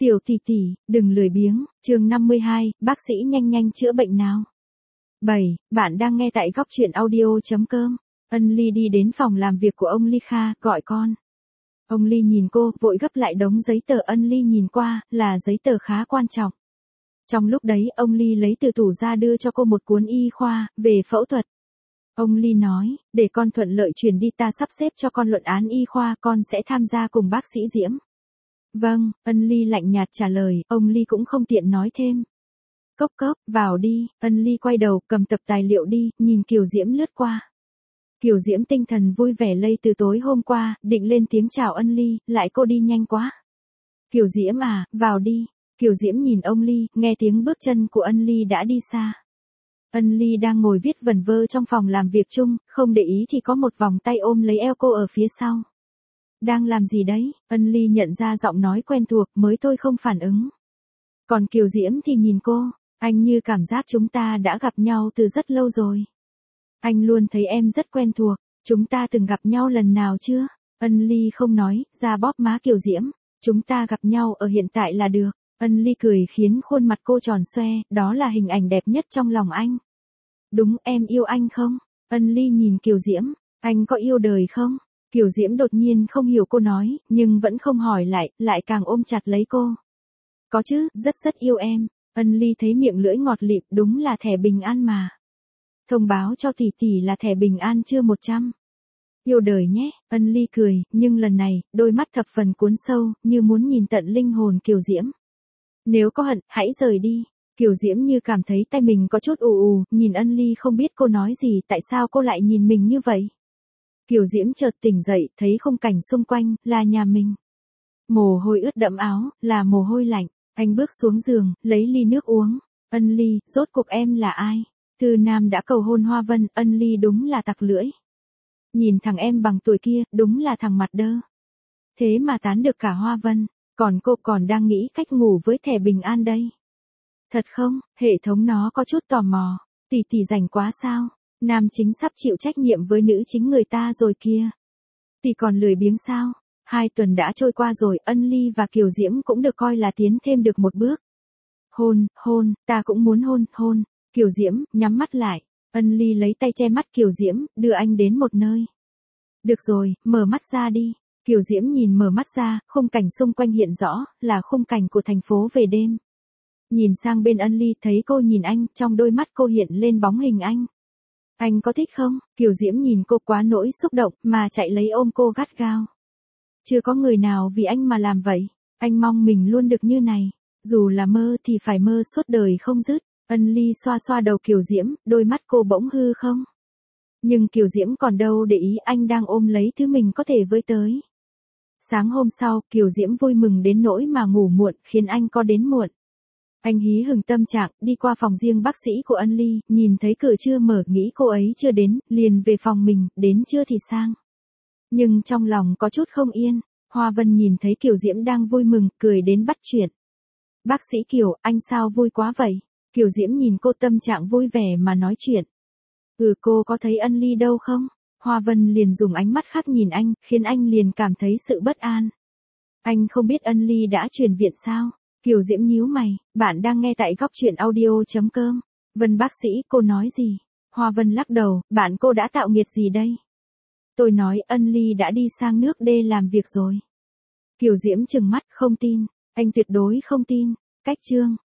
Tiểu tỷ tỷ, đừng lười biếng, chương 52, bác sĩ nhanh nhanh chữa bệnh nào. 7. Bạn đang nghe tại góc truyện audio.com. Ân Ly đi đến phòng làm việc của ông Ly Kha, gọi con. Ông Ly nhìn cô, vội gấp lại đống giấy tờ. Ân Ly nhìn qua, là giấy tờ khá quan trọng. Trong lúc đấy, ông Ly lấy từ tủ ra đưa cho cô một cuốn y khoa, về phẫu thuật. Ông Ly nói, để con thuận lợi chuyển đi ta sắp xếp cho con luận án y khoa, con sẽ tham gia cùng bác sĩ Diễm. Vâng, Ân Ly lạnh nhạt trả lời, ông Ly cũng không tiện nói thêm. Cốc cốc, vào đi, Ân Ly quay đầu, cầm tập tài liệu đi, nhìn Kiều Diễm lướt qua. Kiều Diễm tinh thần vui vẻ lây từ tối hôm qua, định lên tiếng chào Ân Ly, lại cô đi nhanh quá. Kiều Diễm à, vào đi. Kiều Diễm nhìn ông Ly, nghe tiếng bước chân của Ân Ly đã đi xa. Ân Ly đang ngồi viết vẩn vơ trong phòng làm việc chung, không để ý thì có một vòng tay ôm lấy eo cô ở phía sau. Đang làm gì đấy? Ân Ly nhận ra giọng nói quen thuộc, mới thôi không phản ứng. Còn Kiều Diễm thì nhìn cô, anh như cảm giác chúng ta đã gặp nhau từ rất lâu rồi. Anh luôn thấy em rất quen thuộc, chúng ta từng gặp nhau lần nào chưa? Ân Ly không nói, ra bóp má Kiều Diễm, chúng ta gặp nhau ở hiện tại là được. Ân Ly cười khiến khuôn mặt cô tròn xoe, đó là hình ảnh đẹp nhất trong lòng anh. Đúng, em yêu anh không? Ân Ly nhìn Kiều Diễm, anh có yêu đời không? Kiều Diễm đột nhiên không hiểu cô nói, nhưng vẫn không hỏi lại càng ôm chặt lấy cô. Có chứ, rất yêu em. Ân Ly thấy miệng lưỡi ngọt lịm, đúng là thẻ bình an mà. Thông báo cho tỷ tỷ là thẻ bình an chưa 100. Yêu đời nhé, Ân Ly cười, nhưng lần này, đôi mắt thập phần cuốn sâu, như muốn nhìn tận linh hồn Kiều Diễm. Nếu có hận, hãy rời đi. Kiều Diễm như cảm thấy tay mình có chút ù, nhìn Ân Ly không biết cô nói gì, tại sao cô lại nhìn mình như vậy. Kiều Diễm chợt tỉnh dậy, thấy khung cảnh xung quanh, là nhà mình. Mồ hôi ướt đẫm áo, là mồ hôi lạnh. Anh bước xuống giường, lấy ly nước uống. Ân Ly, rốt cuộc em là ai? Thư Nam đã cầu hôn Hoa Vân, Ân Ly đúng là tặc lưỡi. Nhìn thằng em bằng tuổi kia, đúng là thằng mặt đơ. Thế mà tán được cả Hoa Vân, còn cô còn đang nghĩ cách ngủ với thẻ bình an đây. Thật không, hệ thống nó có chút tò mò. Tỷ rảnh quá sao? Nam chính sắp chịu trách nhiệm với nữ chính người ta rồi kia. Tỷ còn lười biếng sao? 2 tuần đã trôi qua rồi, Ân Ly và Kiều Diễm cũng được coi là tiến thêm được một bước. Hôn, ta cũng muốn hôn. Kiều Diễm, nhắm mắt lại. Ân Ly lấy tay che mắt Kiều Diễm, đưa anh đến một nơi. Được rồi, mở mắt ra đi. Kiều Diễm nhìn mở mắt ra, khung cảnh xung quanh hiện rõ, là khung cảnh của thành phố về đêm. Nhìn sang bên Ân Ly, thấy cô nhìn anh, trong đôi mắt cô hiện lên bóng hình anh. Anh có thích không? Kiều Diễm nhìn cô quá nỗi xúc động, mà chạy lấy ôm cô gắt gao. Chưa có người nào vì anh mà làm vậy. Anh mong mình luôn được như này. Dù là mơ thì phải mơ suốt đời không dứt. Ân Ly xoa xoa đầu Kiều Diễm, đôi mắt cô bỗng hư không. Nhưng Kiều Diễm còn đâu để ý, anh đang ôm lấy thứ mình có thể với tới. Sáng hôm sau, Kiều Diễm vui mừng đến nỗi mà ngủ muộn, khiến anh có đến muộn. Anh hí hửng tâm trạng, đi qua phòng riêng bác sĩ của Ân Ly, nhìn thấy cửa chưa mở, nghĩ cô ấy chưa đến, liền về phòng mình, đến chưa thì sang. Nhưng trong lòng có chút không yên, Hoa Vân nhìn thấy Kiều Diễm đang vui mừng, cười đến bắt chuyện. Bác sĩ Kiều, anh sao vui quá vậy? Kiều Diễm nhìn cô tâm trạng vui vẻ mà nói chuyện. Cô có thấy Ân Ly đâu không? Hoa Vân liền dùng ánh mắt khác nhìn anh, khiến anh liền cảm thấy sự bất an. Anh không biết Ân Ly đã chuyển viện sao? Kiều Diễm nhíu mày, bạn đang nghe tại góc truyện audio.com. Vân bác sĩ, cô nói gì? Hoa Vân lắc đầu, bạn cô đã tạo nghiệt gì đây? Tôi nói Ân Ly đã đi sang nước D làm việc rồi. Kiều Diễm trừng mắt, không tin, anh tuyệt đối không tin. Cách chương.